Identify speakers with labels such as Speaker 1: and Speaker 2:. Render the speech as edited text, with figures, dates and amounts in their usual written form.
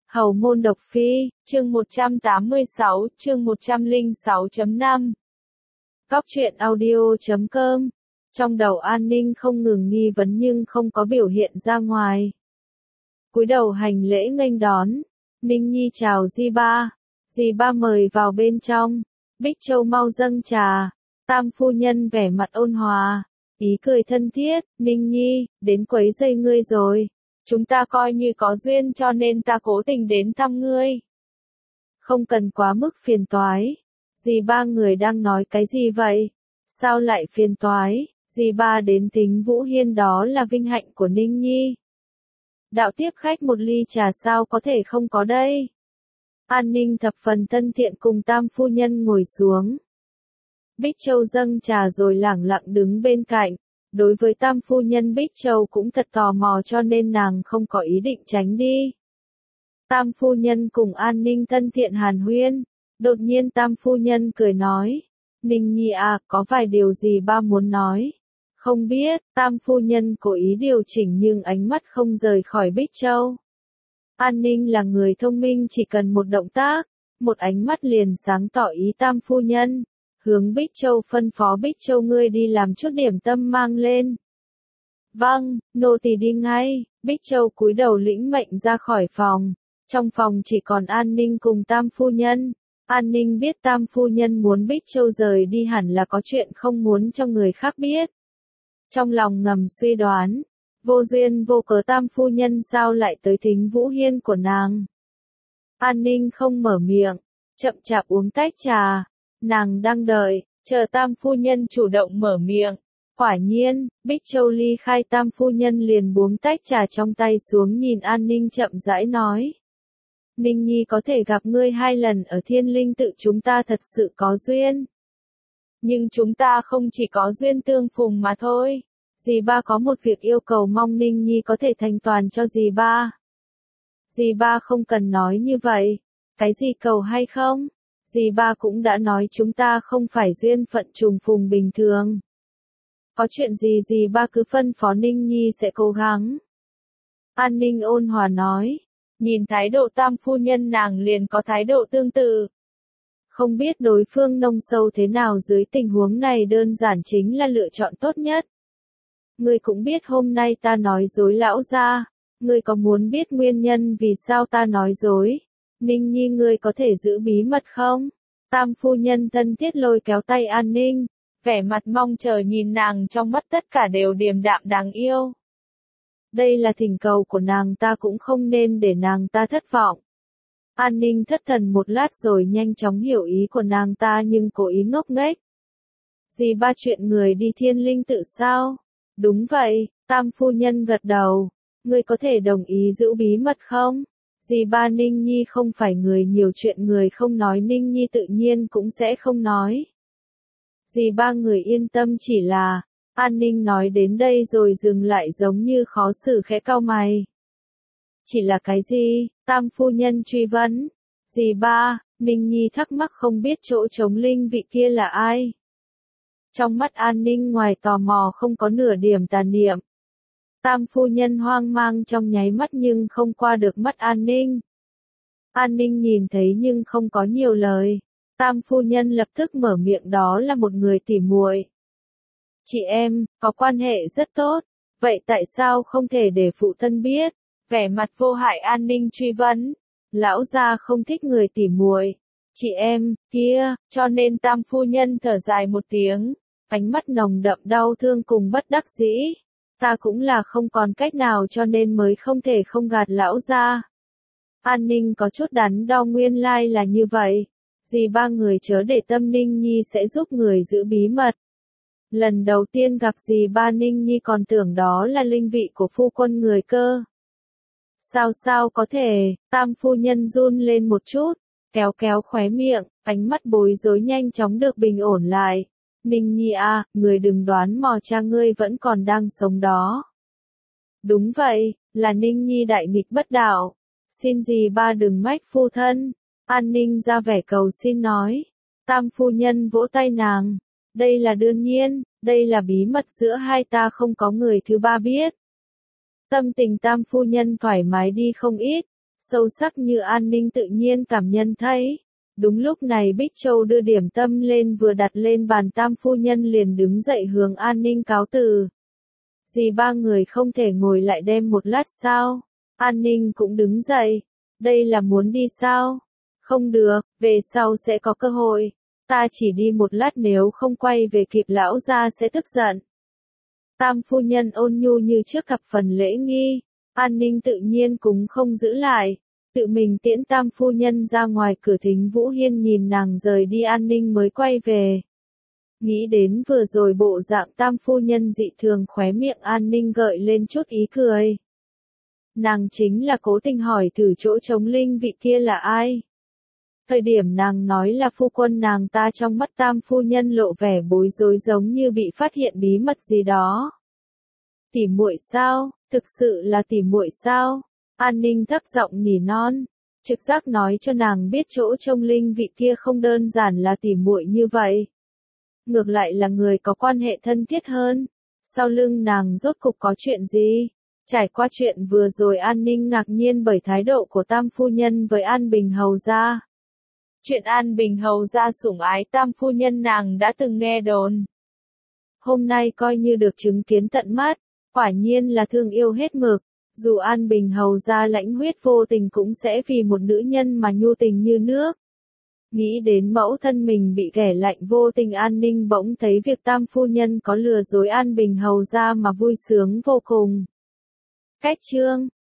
Speaker 1: Hầu môn độc phi, chương 186, chương 106.5. Góc truyện audio.com. Trong đầu An Ninh không ngừng nghi vấn nhưng không có biểu hiện ra ngoài. Cúi đầu hành lễ nghênh đón. Ninh Nhi chào dì ba. Dì ba mời vào bên trong. Bích Châu mau dâng trà. Tam phu nhân vẻ mặt ôn hòa, ý cười thân thiết. Ninh Nhi, đến quấy rầy ngươi rồi. Chúng ta coi như có duyên cho nên ta cố tình đến thăm ngươi. Không cần quá mức phiền toái. Dì ba người đang nói cái gì vậy? Sao lại phiền toái? Dì ba đến Tính Vũ Hiên đó là vinh hạnh của Ninh Nhi. Đạo tiếp khách một ly trà sao có thể không có đây? An Ninh thập phần thân thiện cùng Tam phu nhân ngồi xuống. Bích Châu dâng trà rồi lẳng lặng đứng bên cạnh. Đối với Tam phu nhân Bích Châu cũng thật tò mò cho nên nàng không có ý định tránh đi. Tam phu nhân cùng An Ninh thân thiện hàn huyên. Đột nhiên Tam phu nhân cười nói. Ninh Nhi à, có vài điều gì ba muốn nói. Không biết, Tam phu nhân cố ý điều chỉnh nhưng ánh mắt không rời khỏi Bích Châu. An Ninh là người thông minh, chỉ cần một động tác, một ánh mắt liền sáng tỏ ý Tam phu nhân. Hướng Bích Châu phân phó Bích Châu ngươi đi làm chút điểm tâm mang lên. Vâng, nô tỳ đi ngay. Bích Châu cúi đầu lĩnh mệnh ra khỏi phòng. Trong phòng chỉ còn An Ninh cùng Tam phu nhân. An Ninh biết Tam phu nhân muốn Bích Châu rời đi hẳn là có chuyện không muốn cho người khác biết. Trong lòng ngầm suy đoán, vô duyên vô cớ Tam phu nhân sao lại tới Thính Vũ Hiên của nàng. An Ninh không mở miệng, chậm chạp uống tách trà. Nàng đang đợi, chờ Tam phu nhân chủ động mở miệng. Quả nhiên, Bích Châu ly khai Tam phu nhân liền buông tách trà trong tay xuống nhìn An Ninh chậm rãi nói. Ninh Nhi có thể gặp ngươi 2 lần ở Thiên Linh tự chúng ta thật sự có duyên. Nhưng chúng ta không chỉ có duyên tương phùng mà thôi. Dì ba có một việc yêu cầu mong Ninh Nhi có thể thành toàn cho dì ba. Dì ba không cần nói như vậy. Cái gì cầu hay không? Dì ba cũng đã nói chúng ta không phải duyên phận trùng phùng bình thường. Có chuyện gì dì ba cứ phân phó Ninh Nhi sẽ cố gắng. An Ninh ôn hòa nói. Nhìn thái độ Tam phu nhân nàng liền có thái độ tương tự. Không biết đối phương nông sâu thế nào dưới tình huống này đơn giản chính là lựa chọn tốt nhất. Ngươi cũng biết hôm nay ta nói dối lão gia. Ngươi có muốn biết nguyên nhân vì sao ta nói dối? Ninh Nhi ngươi có thể giữ bí mật không? Tam phu nhân thân thiết lôi kéo tay An Ninh, vẻ mặt mong chờ nhìn nàng trong mắt tất cả đều điềm đạm đáng yêu. Đây là thỉnh cầu của nàng ta cũng không nên để nàng ta thất vọng. An Ninh thất thần một lát rồi nhanh chóng hiểu ý của nàng ta nhưng cố ý ngốc nghếch. Dì ba chuyện người đi Thiên Linh tự sao? Đúng vậy, Tam phu nhân gật đầu. Ngươi có thể đồng ý giữ bí mật không? Dì ba Ninh Nhi không phải người nhiều chuyện người không nói Ninh Nhi tự nhiên cũng sẽ không nói. Dì ba người yên tâm chỉ là, An Ninh nói đến đây rồi dừng lại giống như khó xử khẽ cau mày. Chỉ là cái gì? Tam phu nhân truy vấn. Dì ba, Ninh Nhi thắc mắc không biết chỗ trống linh vị kia là ai. Trong mắt An Ninh ngoài tò mò không có nửa điểm tà niệm. Tam phu nhân hoang mang trong nháy mắt nhưng không qua được mắt An Ninh. An Ninh nhìn thấy nhưng không có nhiều lời. Tam phu nhân lập tức mở miệng đó là một người tỉ muội. Chị em, có quan hệ rất tốt. Vậy tại sao không thể để phụ thân biết? Vẻ mặt vô hại An Ninh truy vấn. Lão gia không thích người tỉ muội. Chị em, kia, cho nên Tam phu nhân thở dài một tiếng. Ánh mắt nồng đậm đau thương cùng bất đắc dĩ. Ta cũng là không còn cách nào cho nên mới không thể không gạt lão gia. An Ninh có chút đắn đo nguyên lai là như vậy. Dì ba người chớ để tâm Ninh Nhi sẽ giúp người giữ bí mật. Lần đầu tiên gặp dì ba Ninh Nhi còn tưởng đó là linh vị của phu quân người cơ. Sao có thể, Tam phu nhân run lên một chút, kéo kéo khóe miệng, ánh mắt bối rối nhanh chóng được bình ổn lại. Ninh Nhi à, người đừng đoán mò cha ngươi vẫn còn đang sống đó. Đúng vậy, là Ninh Nhi đại nghịch bất đạo. Xin dì ba đừng mách phu thân. An Ninh ra vẻ cầu xin nói. Tam phu nhân vỗ tay nàng. Đây là đương nhiên, đây là bí mật giữa hai ta không có người thứ ba biết. Tâm tình Tam phu nhân thoải mái đi không ít. sâu sắc như An Ninh tự nhiên cảm nhận thấy. Đúng lúc này Bích Châu đưa điểm tâm lên vừa đặt lên bàn, Tam phu nhân liền đứng dậy hướng An Ninh cáo từ. Dì ba người không thể ngồi lại đem một lát sao? An Ninh cũng đứng dậy. Đây là muốn đi sao? Không được, về sau sẽ có cơ hội. Ta chỉ đi một lát, nếu không quay về kịp lão gia sẽ tức giận. Tam phu nhân ôn nhu như trước thập phần lễ nghi. An Ninh tự nhiên cũng không giữ lại. Tự mình tiễn Tam phu nhân ra ngoài cửa, Thính Vũ Hiên nhìn nàng rời đi An Ninh mới quay về. Nghĩ đến vừa rồi bộ dạng Tam phu nhân dị thường, khóe miệng An Ninh gợi lên chút ý cười. Nàng chính là cố tình hỏi thử chỗ trống linh vị kia là ai. Thời điểm nàng nói là phu quân nàng ta, trong mắt Tam phu nhân lộ vẻ bối rối, giống như bị phát hiện bí mật gì đó. Tỉ muội sao? Thực sự là tỉ muội sao? An Ninh thấp giọng nỉ non. Trực giác nói cho nàng biết chỗ trông linh vị kia không đơn giản là tỉ muội như vậy. Ngược lại là người có quan hệ thân thiết hơn. Sau lưng nàng rốt cục có chuyện gì? Trải qua chuyện vừa rồi, An Ninh ngạc nhiên bởi thái độ của Tam phu nhân với An Bình hầu gia. Chuyện An Bình hầu gia sủng ái Tam phu nhân nàng đã từng nghe đồn. Hôm nay coi như được chứng kiến tận mắt, quả nhiên là thương yêu hết mực. Dù An Bình hầu gia lãnh huyết vô tình cũng sẽ vì một nữ nhân mà nhu tình như nước. Nghĩ đến mẫu thân mình bị kẻ lạnh vô tình, An Ninh bỗng thấy việc Tam phu nhân có lừa dối An Bình hầu gia mà vui sướng vô cùng. Cách chương